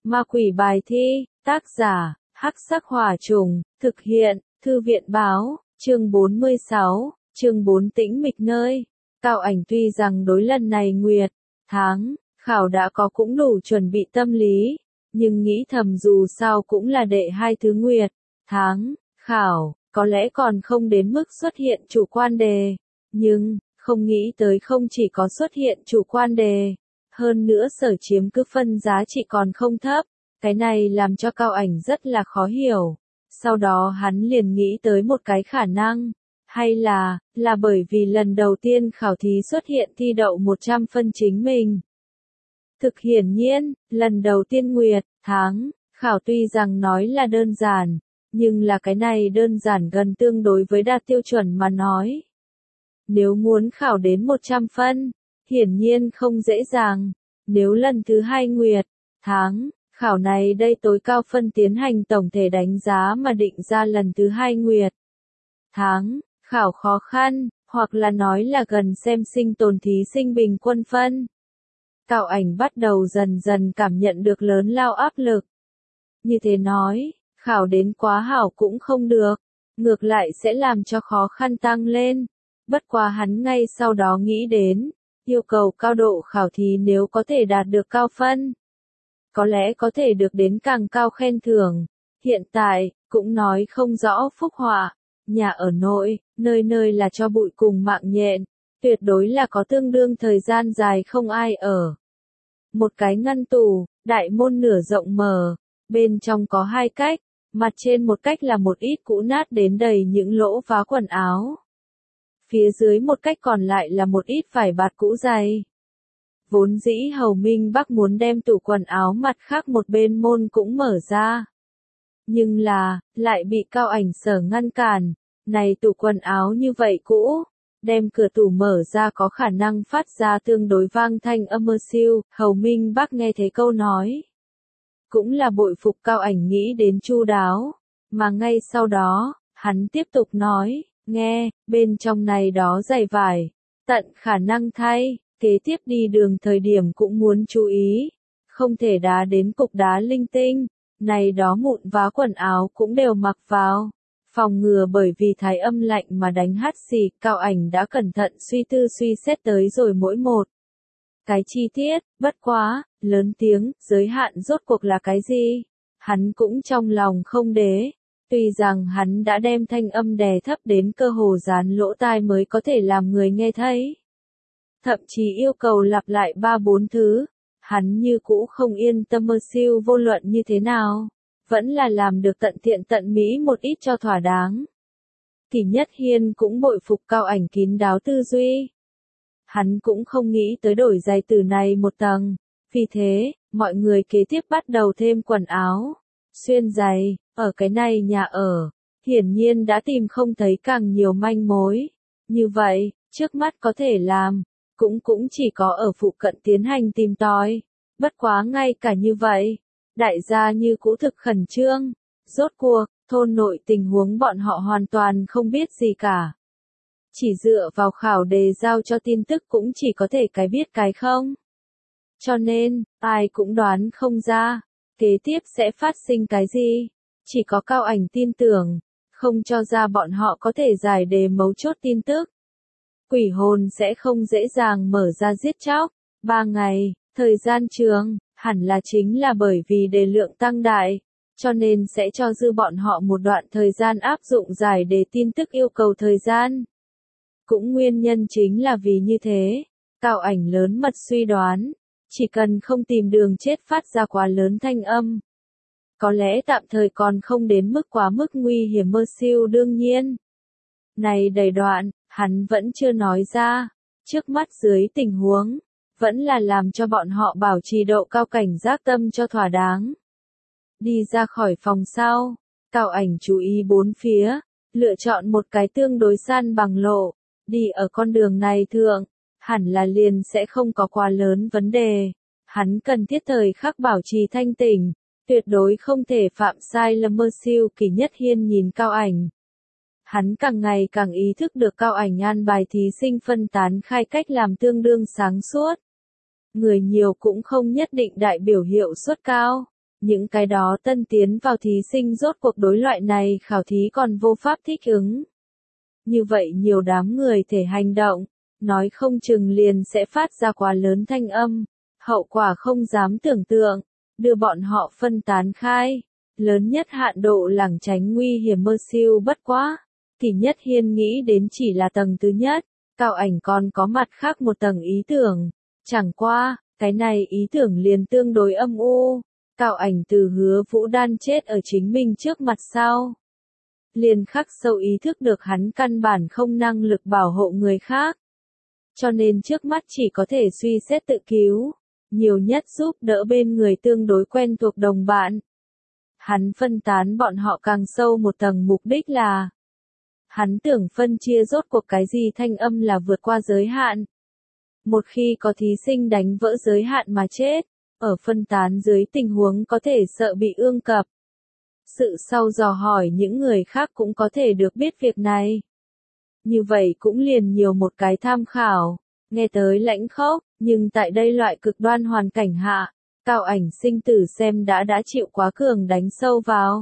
Ma quỷ bài thi, tác giả, Hắc Sắc Hỏa Trùng, thực hiện, Thư viện báo, chương 46, chương 4 tĩnh mịch nơi. Cao Ảnh tuy rằng đối lần này nguyệt, tháng, khảo đã có cũng đủ chuẩn bị tâm lý, nhưng nghĩ thầm dù sao cũng là đệ hai thứ nguyệt, tháng, khảo, có lẽ còn không đến mức xuất hiện chủ quan đề, nhưng, không nghĩ tới không chỉ có xuất hiện chủ quan đề, hơn nữa sở chiếm cứ phân giá trị còn không thấp, cái này làm cho Cao Ảnh rất là khó hiểu. Sau đó hắn liền nghĩ tới một cái khả năng, hay là bởi vì lần đầu tiên khảo thí xuất hiện thi đậu 100 phân chính mình. Thực hiển nhiên, lần đầu tiên nguyệt, tháng, khảo tuy rằng nói là đơn giản, nhưng là cái này đơn giản gần tương đối với đạt tiêu chuẩn mà nói. Nếu muốn khảo đến 100 phân, hiển nhiên không dễ dàng, nếu lần thứ hai nguyệt, tháng, khảo này đây tối cao phân tiến hành tổng thể đánh giá mà định ra lần thứ hai nguyệt, tháng, khảo khó khăn, hoặc là nói là gần xem sinh tồn thí sinh bình quân phân. Cao Ảnh bắt đầu dần dần cảm nhận được lớn lao áp lực. Như thế nói, khảo đến quá hảo cũng không được, ngược lại sẽ làm cho khó khăn tăng lên. Bất quá hắn ngay sau đó nghĩ đến, yêu cầu cao độ khảo thí nếu có thể đạt được cao phân, có lẽ có thể được đến càng cao khen thưởng. Hiện tại, cũng nói không rõ phúc họa, nhà ở nội, nơi nơi là cho bụi cùng mạng nhện, tuyệt đối là có tương đương thời gian dài không ai ở. Một cái ngăn tủ, đại môn nửa rộng mở, bên trong có hai cách, mặt trên một cách là một ít cũ nát đến đầy những lỗ vá quần áo. Phía dưới một cách còn lại là một ít vải bạt cũ dày. Vốn dĩ Hầu Minh Bắc muốn đem tủ quần áo mặt khác một bên môn cũng mở ra. Nhưng là, lại bị Cao Ảnh sở ngăn cản, này tủ quần áo như vậy cũ, đem cửa tủ mở ra có khả năng phát ra tương đối vang thanh âm mơ siêu. Hầu Minh Bắc nghe thấy câu nói, cũng là bội phục Cao Ảnh nghĩ đến chu đáo, mà ngay sau đó, hắn tiếp tục nói, nghe, bên trong này đó dày vải, tận khả năng thay, kế tiếp đi đường thời điểm cũng muốn chú ý, không thể đá đến cục đá linh tinh, này đó mụn vá quần áo cũng đều mặc vào, phòng ngừa bởi vì thái âm lạnh mà đánh hắt xì. Cao Ảnh đã cẩn thận suy tư suy xét tới rồi mỗi một cái chi tiết, bất quá, lớn tiếng, giới hạn rốt cuộc là cái gì? Hắn cũng trong lòng không đế, tuy rằng hắn đã đem thanh âm đè thấp đến cơ hồ dán lỗ tai mới có thể làm người nghe thấy. Thậm chí yêu cầu lặp lại 3-4 thứ, hắn như cũ không yên tâm mơ siêu vô luận như thế nào, vẫn là làm được tận thiện tận mỹ một ít cho thỏa đáng. Thì Nhất Hiên cũng bội phục Cao Ảnh kín đáo tư duy. Hắn cũng không nghĩ tới đổi giày từ này một tầng, vì thế, mọi người kế tiếp bắt đầu thêm quần áo, xuyên giày, ở cái này nhà ở, hiển nhiên đã tìm không thấy càng nhiều manh mối. Như vậy, trước mắt có thể làm, cũng chỉ có ở phụ cận tiến hành tìm tòi. Bất quá ngay cả như vậy, đại gia như cũ thực khẩn trương, rốt cuộc, thôn nội tình huống bọn họ hoàn toàn không biết gì cả. Chỉ dựa vào khảo đề giao cho tin tức cũng chỉ có thể cái biết cái không. Cho nên, ai cũng đoán không ra, kế tiếp sẽ phát sinh cái gì. Chỉ có Cao Ảnh tin tưởng, không cho ra bọn họ có thể giải đề mấu chốt tin tức. Quỷ hồn sẽ không dễ dàng mở ra giết chóc. 3 ngày, thời gian trường, hẳn là chính là bởi vì đề lượng tăng đại, cho nên sẽ cho dư bọn họ một đoạn thời gian áp dụng giải đề tin tức yêu cầu thời gian. Cũng nguyên nhân chính là vì như thế, Cao Ảnh lớn mật suy đoán, chỉ cần không tìm đường chết phát ra quá lớn thanh âm, có lẽ tạm thời còn không đến mức quá mức nguy hiểm mơ siêu. Đương nhiên, này đầy đoạn, hắn vẫn chưa nói ra, trước mắt dưới tình huống, vẫn là làm cho bọn họ bảo trì độ cao cảnh giác tâm cho thỏa đáng. Đi ra khỏi phòng sau, Cao Ảnh chú ý bốn phía, lựa chọn một cái tương đối san bằng lộ, đi ở con đường này thượng, hẳn là liền sẽ không có quá lớn vấn đề. Hắn cần thiết thời khắc bảo trì thanh tỉnh, tuyệt đối không thể phạm sai lầm mơ siêu. Kỳ Nhất Hiên nhìn Cao Ảnh. Hắn càng ngày càng ý thức được Cao Ảnh an bài thí sinh phân tán khai cách làm tương đương sáng suốt. Người nhiều cũng không nhất định đại biểu hiệu suất cao. Những cái đó tân tiến vào thí sinh rốt cuộc đối loại này khảo thí còn vô pháp thích ứng. Như vậy nhiều đám người thể hành động, nói không chừng liền sẽ phát ra quá lớn thanh âm, hậu quả không dám tưởng tượng, đưa bọn họ phân tán khai. Lớn nhất hạn độ lảng tránh nguy hiểm mơ siêu bất quá. Kỷ Nhất Hiên nghĩ đến chỉ là tầng thứ nhất, Cao Ảnh còn có mặt khác một tầng ý tưởng. Chẳng qua, cái này ý tưởng liền tương đối âm u. Cao Ảnh từ Hứa Vũ Đan chết ở chính mình trước mặt sau. Liền khắc sâu ý thức được hắn căn bản không năng lực bảo hộ người khác. Cho nên trước mắt chỉ có thể suy xét tự cứu, nhiều nhất giúp đỡ bên người tương đối quen thuộc đồng bạn. Hắn phân tán bọn họ càng sâu một tầng mục đích là hắn tưởng phân chia rốt cuộc cái gì thanh âm là vượt qua giới hạn. Một khi có thí sinh đánh vỡ giới hạn mà chết, ở phân tán dưới tình huống có thể sợ bị ương cập. Sự sau dò hỏi những người khác cũng có thể được biết việc này. Như vậy cũng liền nhiều một cái tham khảo, nghe tới lãnh khốc, nhưng tại đây loại cực đoan hoàn cảnh hạ, Cao Ảnh sinh tử xem đã chịu quá cường đánh sâu vào.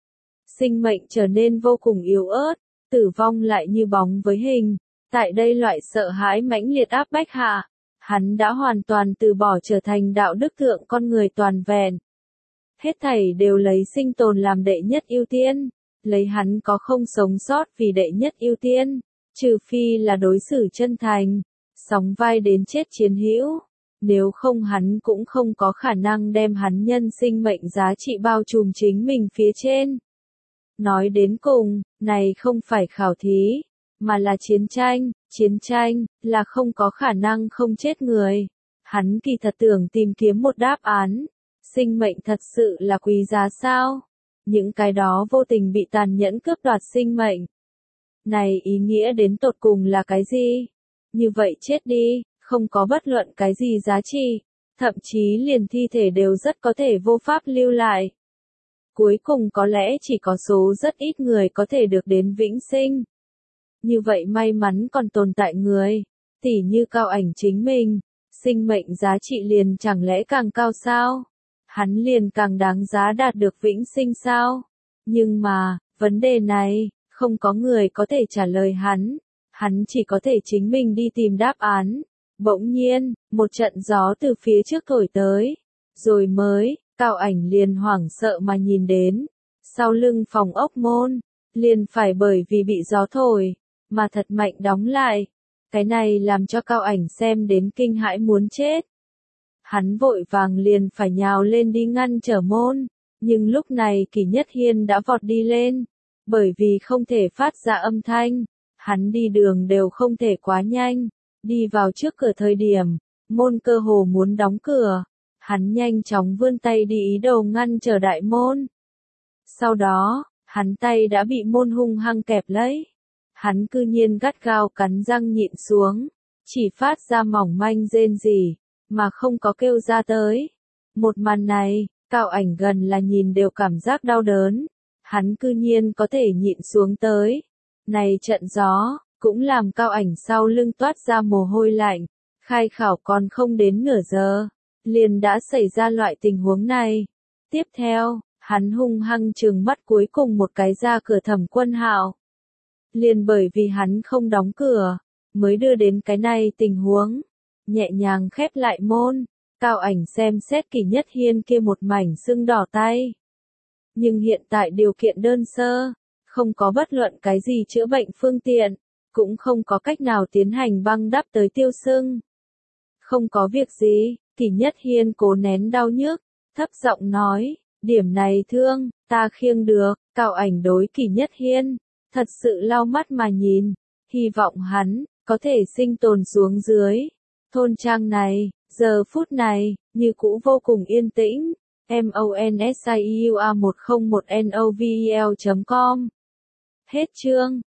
Sinh mệnh trở nên vô cùng yếu ớt, tử vong lại như bóng với hình. Tại đây loại sợ hãi mãnh liệt áp bách hạ, hắn đã hoàn toàn từ bỏ trở thành đạo đức thượng con người toàn vẹn. Hết thảy đều lấy sinh tồn làm đệ nhất ưu tiên, lấy hắn có không sống sót vì đệ nhất ưu tiên, trừ phi là đối xử chân thành, sóng vai đến chết chiến hữu, nếu không hắn cũng không có khả năng đem hắn nhân sinh mệnh giá trị bao trùm chính mình phía trên. Nói đến cùng, này không phải khảo thí, mà là chiến tranh, là không có khả năng không chết người. Hắn kỳ thật tưởng tìm kiếm một đáp án. Sinh mệnh thật sự là quý giá sao? Những cái đó vô tình bị tàn nhẫn cướp đoạt sinh mệnh. Này ý nghĩa đến tột cùng là cái gì? Như vậy chết đi, không có bất luận cái gì giá trị, thậm chí liền thi thể đều rất có thể vô pháp lưu lại. Cuối cùng có lẽ chỉ có số rất ít người có thể được đến vĩnh sinh. Như vậy may mắn còn tồn tại người, tỉ như Cao Ảnh chính mình, sinh mệnh giá trị liền chẳng lẽ càng cao sao? Hắn liền càng đáng giá đạt được vĩnh sinh sao? Nhưng mà, vấn đề này, không có người có thể trả lời hắn chỉ có thể chính mình đi tìm đáp án. Bỗng nhiên, một trận gió từ phía trước thổi tới, rồi mới, Cao Ảnh liền hoảng sợ mà nhìn đến, sau lưng phòng ốc môn, liền phải bởi vì bị gió thổi, mà thật mạnh đóng lại. Cái này làm cho Cao Ảnh xem đến kinh hãi muốn chết. Hắn vội vàng liền phải nhào lên đi ngăn trở môn, nhưng lúc này Kỷ Nhất Hiên đã vọt đi lên, bởi vì không thể phát ra âm thanh, hắn đi đường đều không thể quá nhanh, đi vào trước cửa thời điểm, môn cơ hồ muốn đóng cửa, hắn nhanh chóng vươn tay đi ý đồ ngăn trở đại môn. Sau đó, hắn tay đã bị môn hung hăng kẹp lấy, hắn cư nhiên gắt gao cắn răng nhịn xuống, chỉ phát ra mỏng manh rên rỉ, mà không có kêu ra tới. Một màn này, Cao Ảnh gần là nhìn đều cảm giác đau đớn, hắn cư nhiên có thể nhịn xuống tới. Này trận gió, cũng làm Cao Ảnh sau lưng toát ra mồ hôi lạnh, khai khảo còn không đến nửa giờ, liền đã xảy ra loại tình huống này. Tiếp theo, hắn hung hăng trừng mắt cuối cùng một cái ra cửa Thẩm Quân Hạo. Liền bởi vì hắn không đóng cửa, mới đưa đến cái này tình huống. Nhẹ nhàng khép lại môn, Cao Ảnh xem xét Kỷ Nhất Hiên kia một mảnh sưng đỏ tay. Nhưng hiện tại điều kiện đơn sơ, không có bất luận cái gì chữa bệnh phương tiện, cũng không có cách nào tiến hành băng đắp tới tiêu sưng. Không có việc gì, Kỷ Nhất Hiên cố nén đau nhức, thấp giọng nói, điểm này thương, ta khiêng được. Cao Ảnh đối Kỷ Nhất Hiên, thật sự lau mắt mà nhìn, hy vọng hắn có thể sinh tồn xuống dưới. Thôn trang này, giờ phút này, như cũ vô cùng yên tĩnh. MONSIUA101NOVEL.com. Hết chương.